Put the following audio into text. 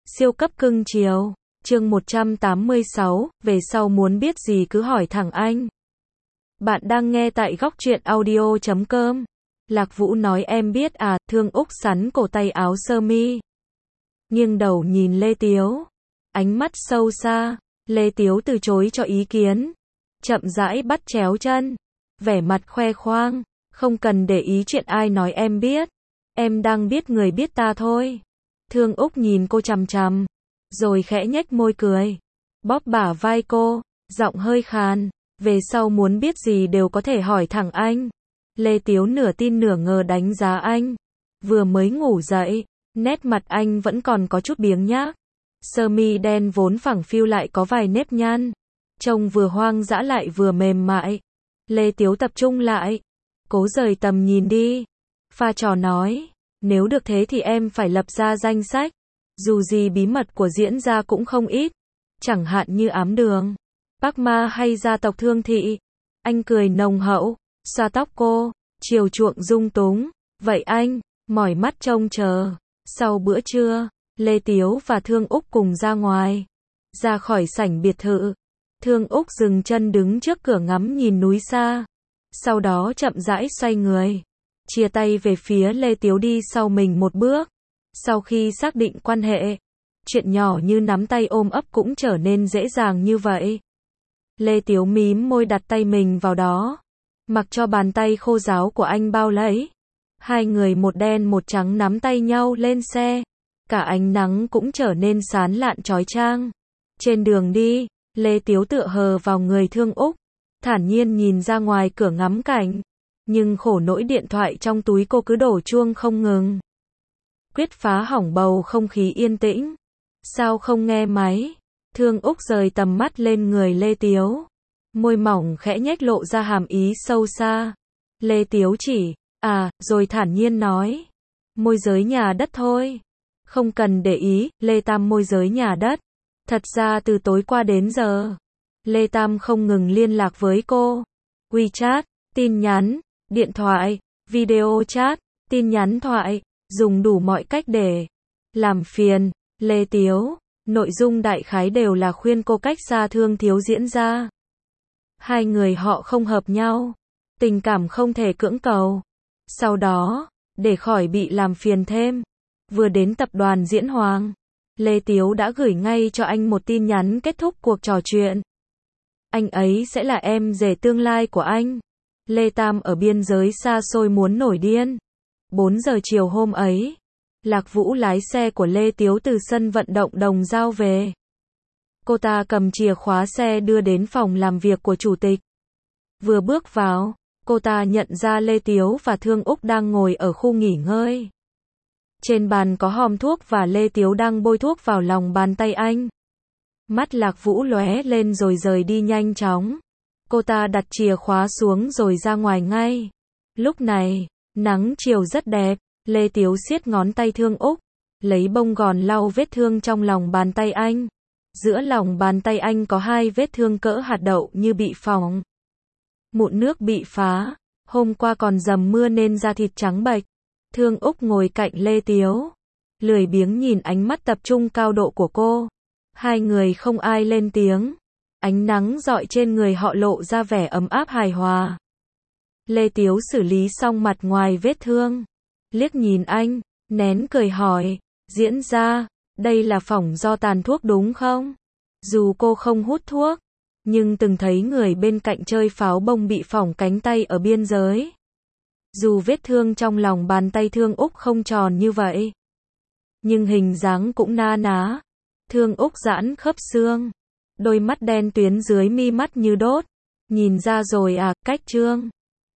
Siêu cấp cưng chiều. Chương 186, về sau muốn biết gì cứ hỏi thẳng anh. Bạn đang nghe tại góc truyện audio.com. Lạc Vũ nói em biết à, Thương Úc sắn cổ tay áo sơ mi. Nghiêng đầu nhìn Lê Tiếu. Ánh mắt sâu xa. Lê Tiếu từ chối cho ý kiến. Chậm rãi bắt chéo chân. Vẻ mặt khoe khoang. Không cần để ý chuyện ai nói em biết. Em đang biết người biết ta thôi. Thương Úc nhìn cô chằm chằm. Rồi khẽ nhếch môi cười. Bóp bả vai cô. Giọng hơi khàn. Về sau muốn biết gì đều có thể hỏi thẳng anh. Lê Tiếu nửa tin nửa ngờ đánh giá anh. Vừa mới ngủ dậy. Nét mặt anh vẫn còn có chút biếng nhác. Sơ mi đen vốn phẳng phiu lại có vài nếp nhăn. Trông vừa hoang dã lại vừa mềm mại. Lê Tiếu tập trung lại. Cố rời tầm nhìn đi. Pha trò nói. Nếu được thế thì em phải lập ra danh sách. Dù gì bí mật của diễn gia cũng không ít. Chẳng hạn như ám đường, Park Ma hay gia tộc Thương Thị. Anh cười nồng hậu, xoa tóc cô, chiều chuộng dung túng. Vậy anh, mỏi mắt trông chờ. Sau bữa trưa, Lê Tiếu và Thương Úc cùng ra ngoài. Ra khỏi sảnh biệt thự. Thương Úc dừng chân đứng trước cửa ngắm nhìn núi xa. Sau đó chậm rãi xoay người. Chia tay về phía Lê Tiếu đi sau mình một bước. Sau khi xác định quan hệ, chuyện nhỏ như nắm tay ôm ấp cũng trở nên dễ dàng như vậy. Lê Tiếu mím môi đặt tay mình vào đó. Mặc cho bàn tay khô ráo của anh bao lấy. Hai người một đen một trắng nắm tay nhau lên xe. Cả ánh nắng cũng trở nên sán lạn chói chang. Trên đường đi, Lê Tiếu tựa hờ vào người Thương Úc. Thản nhiên nhìn ra ngoài cửa ngắm cảnh. Nhưng khổ nỗi điện thoại trong túi cô cứ đổ chuông không ngừng. Quyết phá hỏng bầu không khí yên tĩnh. Sao không nghe máy? Thương Úc rời tầm mắt lên người Lê Tiếu. Môi mỏng khẽ nhếch lộ ra hàm ý sâu xa. Lê Tiếu chỉ, rồi thản nhiên nói. Môi giới nhà đất thôi. Không cần để ý, Lê Tam môi giới nhà đất. Thật ra từ tối qua đến giờ, Lê Tam không ngừng liên lạc với cô. WeChat, tin nhắn, điện thoại, video chat, tin nhắn thoại. Dùng đủ mọi cách để làm phiền Lê Tiếu. Nội dung đại khái đều là khuyên cô cách xa Thương Thiếu diễn ra. Hai người họ không hợp nhau. Tình cảm không thể cưỡng cầu. Sau đó, để khỏi bị làm phiền thêm, vừa đến tập đoàn Diễn Hoàng, Lê Tiếu đã gửi ngay cho anh một tin nhắn kết thúc cuộc trò chuyện. Anh ấy sẽ là em rể tương lai của anh. Lê Tam ở biên giới xa xôi muốn nổi điên. 4 giờ chiều hôm ấy, Lạc Vũ lái xe của Lê Tiếu từ sân vận động Đồng Giao về. Cô ta cầm chìa khóa xe đưa đến phòng làm việc của chủ tịch. Vừa bước vào, cô ta nhận ra Lê Tiếu và Thương Úc đang ngồi ở khu nghỉ ngơi. Trên bàn có hòm thuốc và Lê Tiếu đang bôi thuốc vào lòng bàn tay anh. Mắt Lạc Vũ lóe lên rồi rời đi nhanh chóng. Cô ta đặt chìa khóa xuống rồi ra ngoài ngay. Lúc này, nắng chiều rất đẹp. Lê Tiếu siết ngón tay Thương Úc, lấy bông gòn lau vết thương trong lòng bàn tay anh. Giữa lòng bàn tay anh có 2 vết thương cỡ hạt đậu như bị phỏng. Mụn nước bị phá, hôm qua còn dầm mưa nên da thịt trắng bệch. Thương Úc ngồi cạnh Lê Tiếu, lười biếng nhìn ánh mắt tập trung cao độ của cô. Hai người không ai lên tiếng. Ánh nắng rọi trên người họ lộ ra vẻ ấm áp hài hòa. Lê Tiếu xử lý xong mặt ngoài vết thương. Liếc nhìn anh, nén cười hỏi, diễn ra, đây là phỏng do tàn thuốc đúng không? Dù cô không hút thuốc, nhưng từng thấy người bên cạnh chơi pháo bông bị phỏng cánh tay ở biên giới. Dù vết thương trong lòng bàn tay Thương Úc không tròn như vậy, nhưng hình dáng cũng na ná. Thương Úc giãn khớp xương, đôi mắt đen tuyến dưới mi mắt như đốt. Nhìn ra rồi à, cách trương.